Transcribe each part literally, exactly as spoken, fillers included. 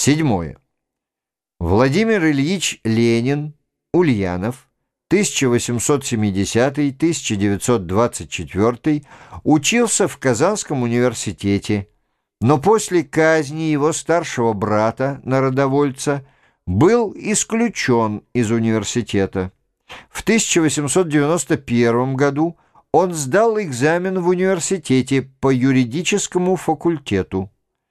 Седьмое. Владимир Ильич Ленин, Ульянов, тысяча восемьсот семидесятый — тысяча девятьсот двадцать четвёртый, учился в Казанском университете, но после казни его старшего брата, народовольца, был исключен из университета. В тысяча восемьсот девяносто первом году он сдал экзамен в университете по юридическому факультету.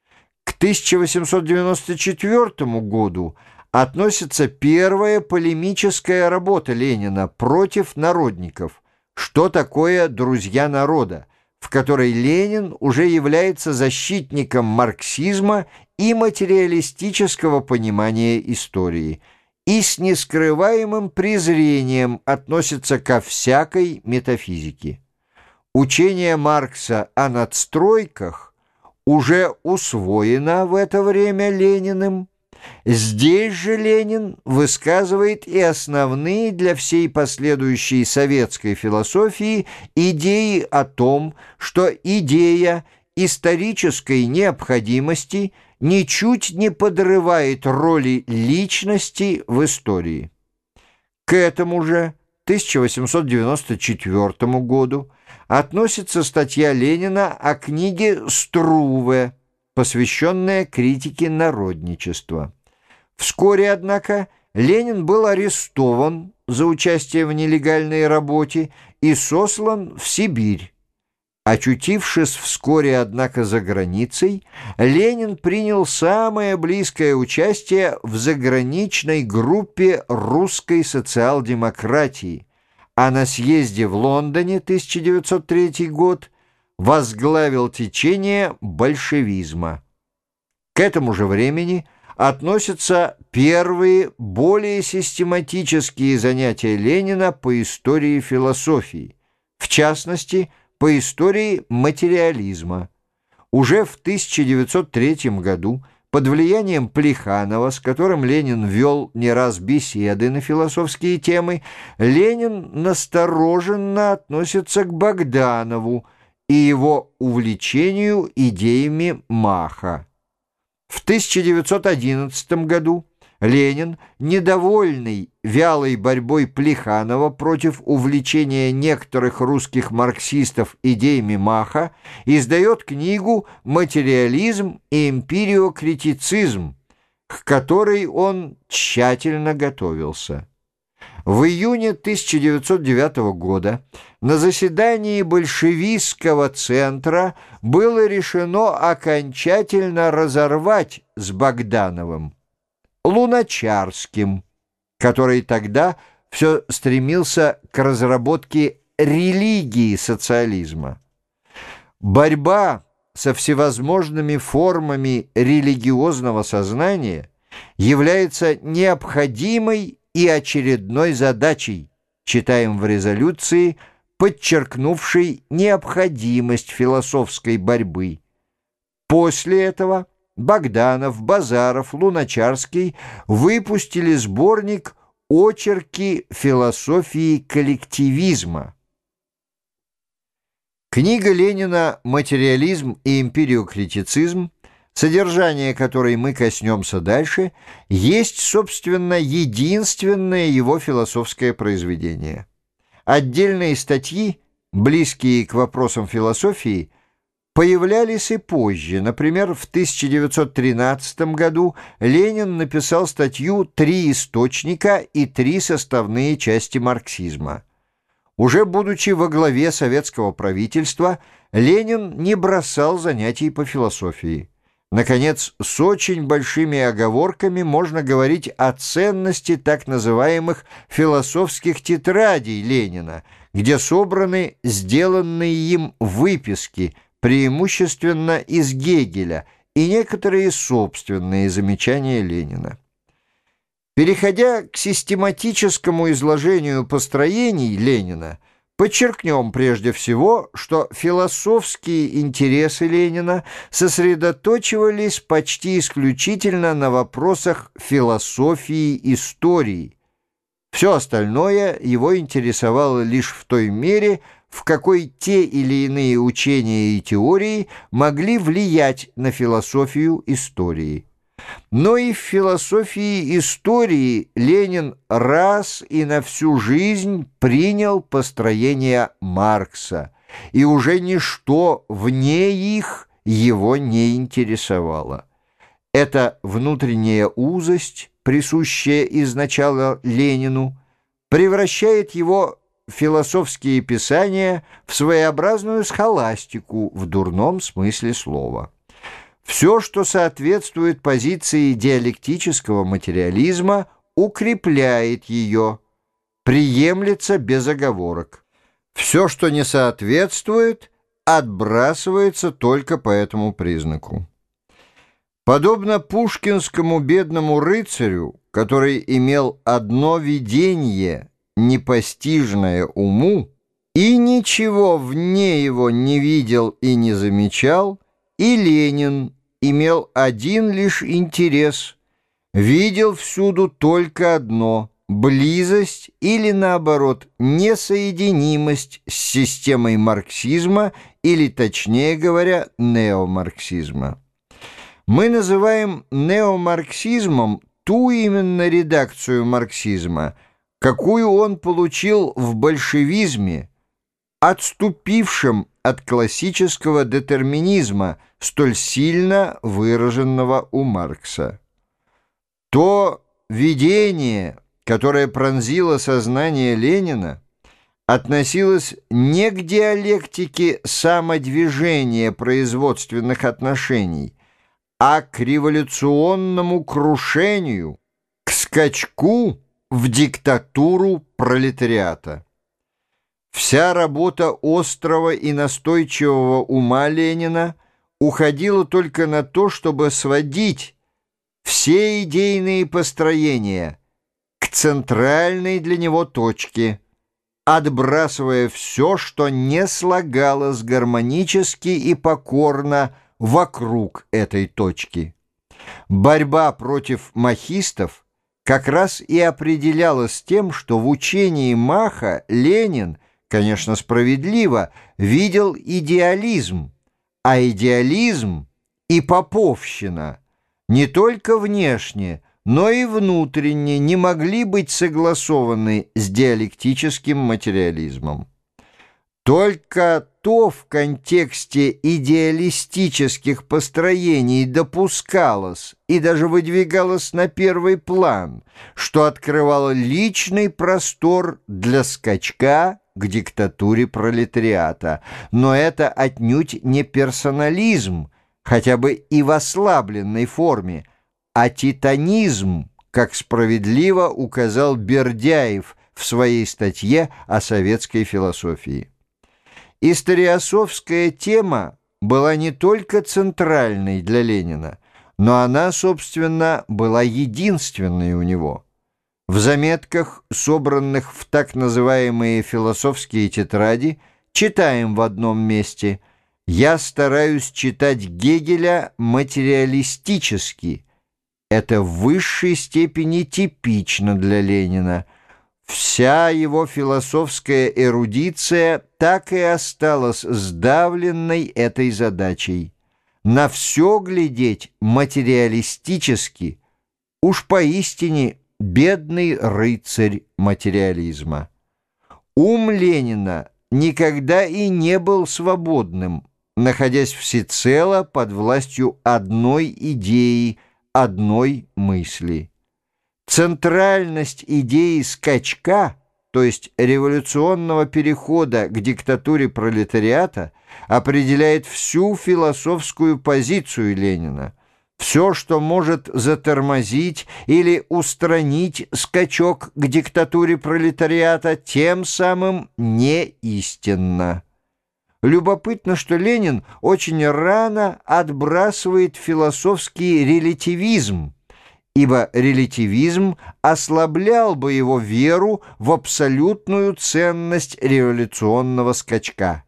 К тысяча восемьсот девяносто четвёртому году относится первая полемическая работа Ленина против народников «Что такое друзья народа?», в которой Ленин уже является защитником марксизма и материалистического понимания истории и с нескрываемым презрением относится ко всякой метафизике. Учение Маркса о надстройках уже усвоено в это время Лениным. Здесь же Ленин высказывает и основные для всей последующей советской философии идеи о том, что идея исторической необходимости ничуть не подрывает роли личности в истории. К этому же тысяча восемьсот девяносто четвёртому году относится статья Ленина о книге Струве, посвященная критике народничества. Вскоре, однако, Ленин был арестован за участие в нелегальной работе и сослан в Сибирь. Очутившись вскоре, однако, за границей, Ленин принял самое близкое участие в заграничной группе русской социал-демократии, а на съезде в Лондоне тысяча девятьсот третий год возглавил течение большевизма. К этому же времени относятся первые, более систематические занятия Ленина по истории философии, в частности, по истории материализма. Уже в тысяча девятьсот третьем году под влиянием Плеханова, с которым Ленин вел не раз беседы на философские темы, Ленин настороженно относится к Богданову и его увлечению идеями Маха. В тысяча девятьсот одиннадцатом году Ленин, недовольный вялой борьбой Плеханова против увлечения некоторых русских марксистов идеями Маха, издает книгу «Материализм и эмпириокритицизм», к которой он тщательно готовился. В июне тысяча девятьсот девятого года на заседании большевистского центра было решено окончательно разорвать с Богдановым, Луначарским, который тогда все стремился к разработке религии социализма. Борьба со всевозможными формами религиозного сознания является необходимой и очередной задачей, читаем в резолюции, подчеркнувшей необходимость философской борьбы. После этого Богданов, Базаров, Луначарский выпустили сборник «Очерки философии коллективизма». Книга Ленина «Материализм и эмпириокритицизм», содержание которой мы коснемся дальше, есть, собственно, единственное его философское произведение. Отдельные статьи, близкие к вопросам философии, появлялись и позже. Например, в тысяча девятьсот тринадцатом году Ленин написал статью «Три источника и три составные части марксизма». Уже будучи во главе советского правительства, Ленин не бросал занятий по философии. Наконец, с очень большими оговорками можно говорить о ценности так называемых философских тетрадей Ленина, где собраны сделанные им выписки, преимущественно из Гегеля, и некоторые собственные замечания Ленина. Переходя к систематическому изложению построений Ленина, подчеркнем прежде всего, что философские интересы Ленина сосредоточивались почти исключительно на вопросах философии истории. Все остальное его интересовало лишь в той мере, в какой те или иные учения и теории могли влиять на философию истории. Но и в философии истории Ленин раз и на всю жизнь принял построение Маркса, и уже ничто вне их его не интересовало. Эта внутренняя узость, присущая изначально Ленину, превращает его философские писания в своеобразную схоластику в дурном смысле слова. Все, что соответствует позиции диалектического материализма, укрепляет ее, приемлется без оговорок. Все, что не соответствует, отбрасывается только по этому признаку. Подобно пушкинскому бедному рыцарю, который имел одно видение, непостижное уму, и ничего вне его не видел и не замечал, и Ленин имел один лишь интерес, видел всюду только одно — близость или, наоборот, несоединимость с системой марксизма или, точнее говоря, неомарксизма. Мы называем неомарксизмом ту именно редакцию марксизма, какую он получил в большевизме, отступившем от классического детерминизма, столь сильно выраженного у Маркса. То видение, которое пронзило сознание Ленина, относилось не к диалектике самодвижения производственных отношений, а к революционному крушению, к скачку в диктатуру пролетариата. Вся работа острого и настойчивого ума Ленина уходила только на то, чтобы сводить все идейные построения к центральной для него точке, отбрасывая все, что не слагалось гармонически и покорно вокруг этой точки. Борьба против махистов как раз и определялась тем, что в учении Маха Ленин, конечно, справедливо, видел идеализм, а идеализм и поповщина не только внешне, но и внутренне не могли быть согласованы с диалектическим материализмом. Только то в контексте идеалистических построений допускалось и даже выдвигалось на первый план, что открывало личный простор для скачка к диктатуре пролетариата. Но это отнюдь не персонализм, хотя бы и в ослабленной форме, а титанизм, как справедливо указал Бердяев в своей статье о советской философии. Историософская тема была не только центральной для Ленина, но она, собственно, была единственной у него. В заметках, собранных в так называемые философские тетради, читаем в одном месте: «Я стараюсь читать Гегеля материалистически». Это в высшей степени типично для Ленина. Вся его философская эрудиция так и осталась сдавленной этой задачей. На все глядеть материалистически, уж поистине бедный рыцарь материализма. Ум Ленина никогда и не был свободным, находясь всецело под властью одной идеи, одной мысли. Центральность идеи скачка, то есть революционного перехода к диктатуре пролетариата, определяет всю философскую позицию Ленина. Все, что может затормозить или устранить скачок к диктатуре пролетариата, тем самым не истинно. Любопытно, что Ленин очень рано отбрасывает философский релятивизм, ибо релятивизм ослаблял бы его веру в абсолютную ценность революционного скачка.